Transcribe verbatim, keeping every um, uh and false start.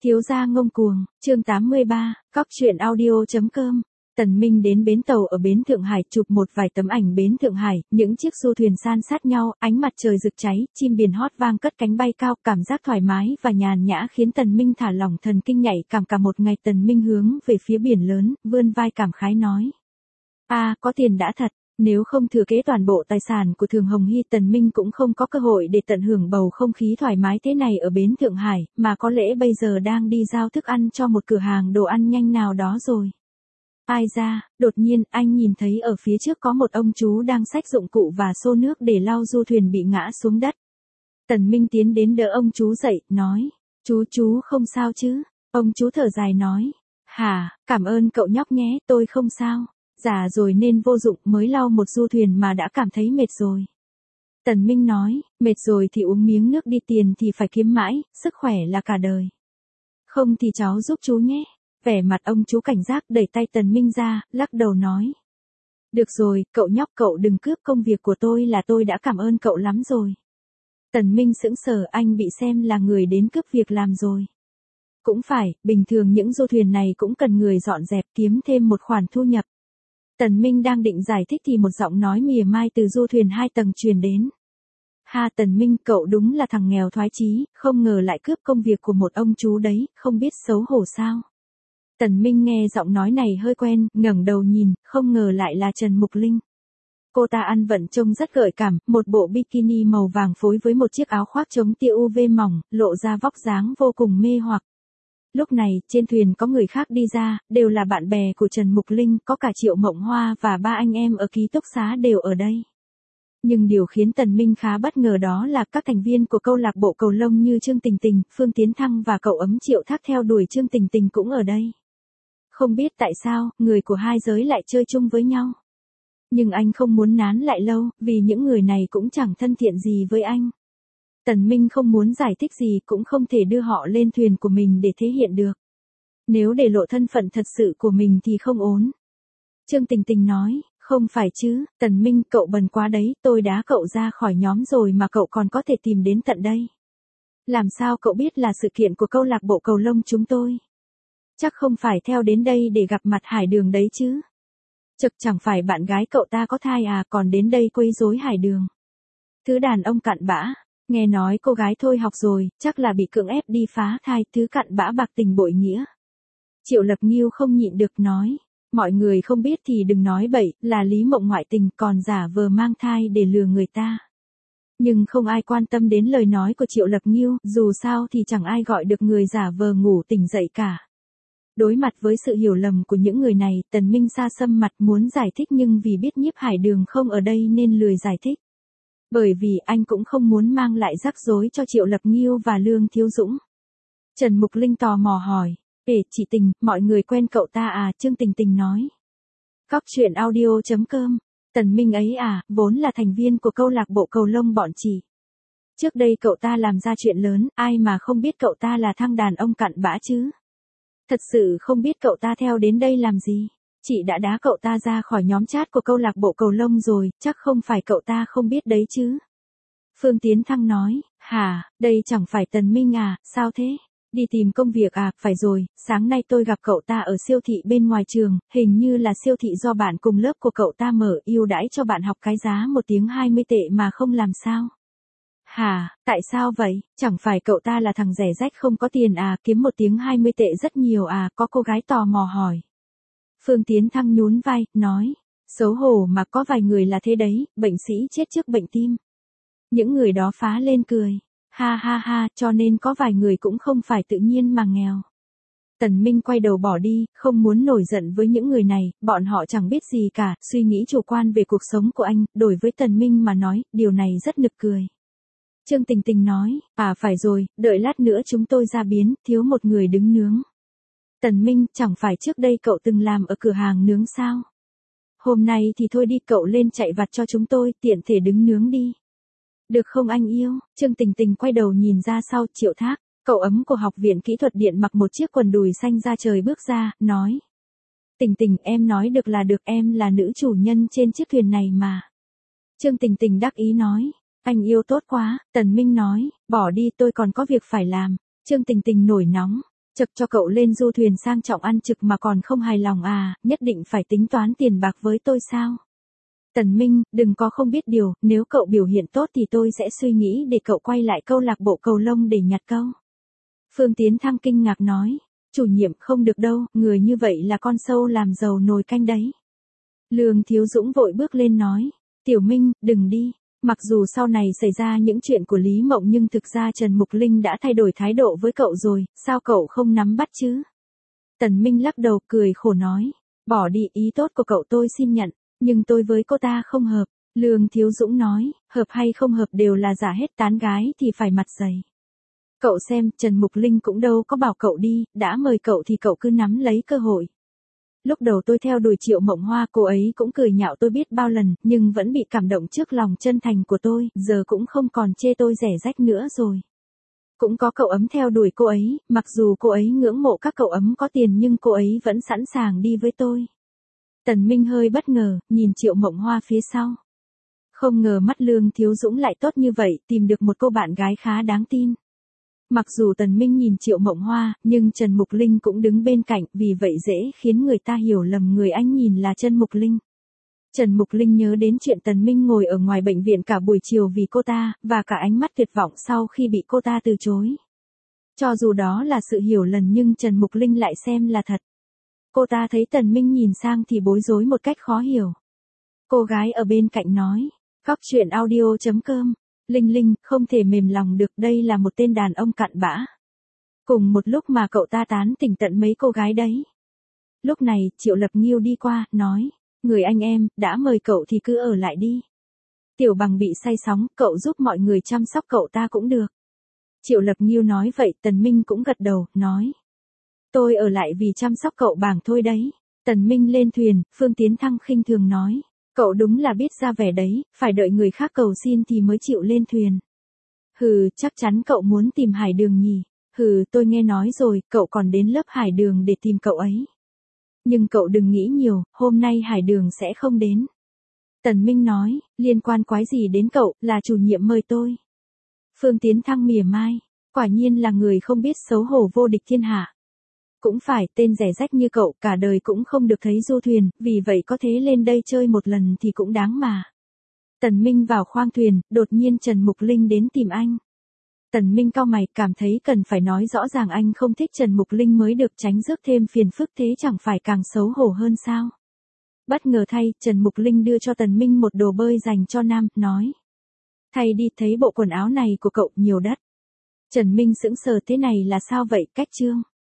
Thiếu gia ngông cuồng, chương tám mươi ba, cóc truyện audio chấm com. Tần Minh đến bến tàu ở bến Thượng Hải chụp một vài tấm ảnh bến Thượng Hải, những chiếc du thuyền san sát nhau, ánh mặt trời rực cháy, chim biển hót vang cất cánh bay cao, cảm giác thoải mái và nhàn nhã khiến Tần Minh thả lỏng thần kinh nhạy cảm cả một ngày. Tần Minh hướng về phía biển lớn, vươn vai cảm khái nói: "A, có tiền đã thật." Nếu không thừa kế toàn bộ tài sản của Thường Hồng Hy, Tần Minh cũng không có cơ hội để tận hưởng bầu không khí thoải mái thế này ở bến Thượng Hải, mà có lẽ bây giờ đang đi giao thức ăn cho một cửa hàng đồ ăn nhanh nào đó rồi. Ai ra, đột nhiên anh nhìn thấy ở phía trước có một ông chú đang xách dụng cụ và xô nước để lau du thuyền bị ngã xuống đất. Tần Minh tiến đến đỡ ông chú dậy, nói: "Chú chú không sao chứ?" Ông chú thở dài nói: "Hả, cảm ơn cậu nhóc nhé, tôi không sao. Già rồi nên vô dụng, mới lau một du thuyền mà đã cảm thấy mệt rồi." Tần Minh nói: "Mệt rồi thì uống miếng nước đi, tiền thì phải kiếm mãi, sức khỏe là cả đời. Không thì cháu giúp chú nhé." Vẻ mặt ông chú cảnh giác đẩy tay Tần Minh ra, lắc đầu nói: "Được rồi, cậu nhóc, cậu đừng cướp công việc của tôi, là tôi đã cảm ơn cậu lắm rồi." Tần Minh sững sờ, anh bị xem là người đến cướp việc làm rồi. Cũng phải, bình thường những du thuyền này cũng cần người dọn dẹp kiếm thêm một khoản thu nhập. Tần Minh đang định giải thích thì một giọng nói mỉa mai từ du thuyền hai tầng truyền đến. "Ha Tần Minh, cậu đúng là thằng nghèo thoái chí, không ngờ lại cướp công việc của một ông chú đấy, không biết xấu hổ sao?" Tần Minh nghe giọng nói này hơi quen, ngẩng đầu nhìn, không ngờ lại là Trần Mục Linh. Cô ta ăn vận trông rất gợi cảm, một bộ bikini màu vàng phối với một chiếc áo khoác chống tia u vê mỏng, lộ ra vóc dáng vô cùng mê hoặc. Lúc này, trên thuyền có người khác đi ra, đều là bạn bè của Trần Mục Linh, có cả Triệu Mộng Hoa và ba anh em ở ký túc xá đều ở đây. Nhưng điều khiến Tần Minh khá bất ngờ đó là các thành viên của câu lạc bộ cầu lông như Trương Tình Tình, Phương Tiến Thăng và cậu ấm Triệu Thác theo đuổi Trương Tình Tình cũng ở đây. Không biết tại sao, người của hai giới lại chơi chung với nhau. Nhưng anh không muốn nán lại lâu, vì những người này cũng chẳng thân thiện gì với anh. Tần Minh không muốn giải thích gì, cũng không thể đưa họ lên thuyền của mình để thể hiện được. Nếu để lộ thân phận thật sự của mình thì không ổn. Trương Tình Tình nói: "Không phải chứ, Tần Minh, cậu bần quá đấy, tôi đá cậu ra khỏi nhóm rồi mà cậu còn có thể tìm đến tận đây. Làm sao cậu biết là sự kiện của câu lạc bộ cầu lông chúng tôi? Chắc không phải theo đến đây để gặp mặt Hải Đường đấy chứ? Chực, chẳng phải bạn gái cậu ta có thai à, còn đến đây quấy rối Hải Đường. Thứ đàn ông cặn bã, nghe nói cô gái thôi học rồi, chắc là bị cưỡng ép đi phá thai, thứ cặn bã bạc tình bội nghĩa." Triệu Lập Nghiêu không nhịn được nói: "Mọi người không biết thì đừng nói bậy, là Lý Mộng ngoại tình còn giả vờ mang thai để lừa người ta." Nhưng không ai quan tâm đến lời nói của Triệu Lập Nghiêu, dù sao thì chẳng ai gọi được người giả vờ ngủ tỉnh dậy cả. Đối mặt với sự hiểu lầm của những người này, Tần Minh xa sầm mặt muốn giải thích nhưng vì biết Nhiếp Hải Đường không ở đây nên lười giải thích. Bởi vì anh cũng không muốn mang lại rắc rối cho Triệu Lập Nghiêu và Lương Thiếu Dũng. Trần Mục Linh tò mò hỏi: "Ê, chị Tình, mọi người quen cậu ta à?" Trương Tình Tình nói. Cóc truyện audio chấm com. Tần Minh ấy à, vốn là thành viên của câu lạc bộ cầu lông bọn chị. Trước đây cậu ta làm ra chuyện lớn, ai mà không biết cậu ta là thằng đàn ông cặn bã chứ. Thật sự không biết cậu ta theo đến đây làm gì. Chị đã đá cậu ta ra khỏi nhóm chat của câu lạc bộ cầu lông rồi, chắc không phải cậu ta không biết đấy chứ." Phương Tiến Thăng nói: "Hả, đây chẳng phải Tần Minh à, sao thế? Đi tìm công việc à?" "Phải rồi, sáng nay tôi gặp cậu ta ở siêu thị bên ngoài trường, hình như là siêu thị do bạn cùng lớp của cậu ta mở, ưu đãi cho bạn học cái giá một tiếng hai mươi tệ mà không làm sao." "Hả, tại sao vậy? Chẳng phải cậu ta là thằng rẻ rách không có tiền à, kiếm một tiếng hai mươi tệ rất nhiều à?" Có cô gái tò mò hỏi. Phương Tiến Thăng nhún vai, nói: "Xấu hổ mà, có vài người là thế đấy, bệnh sĩ chết trước bệnh tim." Những người đó phá lên cười. Ha ha ha, cho nên có vài người cũng không phải tự nhiên mà nghèo. Tần Minh quay đầu bỏ đi, không muốn nổi giận với những người này, bọn họ chẳng biết gì cả, suy nghĩ chủ quan về cuộc sống của anh, đối với Tần Minh mà nói, điều này rất nực cười. Trương Tình Tình nói: "À phải rồi, đợi lát nữa chúng tôi ra biến, thiếu một người đứng nướng." Tần Minh: "Chẳng phải trước đây cậu từng làm ở cửa hàng nướng sao? Hôm nay thì thôi đi, cậu lên chạy vặt cho chúng tôi, tiện thể đứng nướng đi. Được không anh yêu?" Trương Tình Tình quay đầu nhìn ra sau. Triệu Thác, cậu ấm của học viện kỹ thuật điện, mặc một chiếc quần đùi xanh da trời bước ra, nói: "Tình Tình, em nói được là được, em là nữ chủ nhân trên chiếc thuyền này mà." Trương Tình Tình đắc ý nói: "Anh yêu tốt quá." Tần Minh nói: "Bỏ đi, tôi còn có việc phải làm." Trương Tình Tình nổi nóng: Chật cho cậu lên du thuyền sang trọng ăn trực mà còn không hài lòng à, nhất định phải tính toán tiền bạc với tôi sao? Tần Minh, đừng có không biết điều, nếu cậu biểu hiện tốt thì tôi sẽ suy nghĩ để cậu quay lại câu lạc bộ cầu lông để nhặt câu. Phương Tiến Thăng kinh ngạc nói, chủ nhiệm không được đâu, người như vậy là con sâu làm dầu nồi canh đấy. Lương Thiếu Dũng vội bước lên nói, Tiểu Minh, đừng đi. Mặc dù sau này xảy ra những chuyện của Lý Mộng nhưng thực ra Trần Mục Linh đã thay đổi thái độ với cậu rồi, sao cậu không nắm bắt chứ? Tần Minh lắc đầu cười khổ nói, bỏ đi, ý tốt của cậu tôi xin nhận, nhưng tôi với cô ta không hợp. Lương Thiếu Dũng nói, hợp hay không hợp đều là giả hết, tán gái thì phải mặt dày. Cậu xem, Trần Mục Linh cũng đâu có bảo cậu đi, đã mời cậu thì cậu cứ nắm lấy cơ hội. Lúc đầu tôi theo đuổi Triệu Mộng Hoa, cô ấy cũng cười nhạo tôi biết bao lần, nhưng vẫn bị cảm động trước lòng chân thành của tôi, giờ cũng không còn chê tôi rẻ rách nữa rồi. Cũng có cậu ấm theo đuổi cô ấy, mặc dù cô ấy ngưỡng mộ các cậu ấm có tiền nhưng cô ấy vẫn sẵn sàng đi với tôi. Tần Minh hơi bất ngờ, nhìn Triệu Mộng Hoa phía sau. Không ngờ mắt Lương Thiếu Dũng lại tốt như vậy, tìm được một cô bạn gái khá đáng tin. Mặc dù Tần Minh nhìn Triệu Mộng Hoa, nhưng Trần Mục Linh cũng đứng bên cạnh, vì vậy dễ khiến người ta hiểu lầm người anh nhìn là Trần Mục Linh. Trần Mục Linh nhớ đến chuyện Tần Minh ngồi ở ngoài bệnh viện cả buổi chiều vì cô ta, và cả ánh mắt tuyệt vọng sau khi bị cô ta từ chối. Cho dù đó là sự hiểu lầm nhưng Trần Mục Linh lại xem là thật. Cô ta thấy Tần Minh nhìn sang thì bối rối một cách khó hiểu. Cô gái ở bên cạnh nói, Cóc truyện audio chấm com. Linh Linh, không thể mềm lòng được, đây là một tên đàn ông cặn bã. Cùng một lúc mà cậu ta tán tỉnh tận mấy cô gái đấy. Lúc này, Triệu Lập Nghiêu đi qua, nói, người anh em, đã mời cậu thì cứ ở lại đi. Tiểu Bằng bị say sóng, cậu giúp mọi người chăm sóc cậu ta cũng được. Triệu Lập Nghiêu nói vậy, Tần Minh cũng gật đầu, nói. Tôi ở lại vì chăm sóc cậu Bàng thôi đấy. Tần Minh lên thuyền, Phương Tiến Thăng khinh thường nói. Cậu đúng là biết ra vẻ đấy, phải đợi người khác cầu xin thì mới chịu lên thuyền. Hừ, chắc chắn cậu muốn tìm Hải Đường nhỉ. Hừ, tôi nghe nói rồi, cậu còn đến lớp Hải Đường để tìm cậu ấy. Nhưng cậu đừng nghĩ nhiều, hôm nay Hải Đường sẽ không đến. Tần Minh nói, liên quan quái gì đến cậu, là chủ nhiệm mời tôi. Phương Tiến Thăng mỉa mai, quả nhiên là người không biết xấu hổ vô địch thiên hạ. Cũng phải, tên rẻ rách như cậu cả đời cũng không được thấy du thuyền, vì vậy có thế lên đây chơi một lần thì cũng đáng mà. Tần Minh vào khoang thuyền, đột nhiên Trần Mục Linh đến tìm anh. Tần Minh cau mày, cảm thấy cần phải nói rõ ràng anh không thích Trần Mục Linh mới được, tránh rước thêm phiền phức, thế chẳng phải càng xấu hổ hơn sao. Bất ngờ thay, Trần Mục Linh đưa cho Tần Minh một đồ bơi dành cho nam, nói. Thay đi, thấy bộ quần áo này của cậu nhiều đất. Trần Minh sững sờ, thế này là sao vậy, cách chương.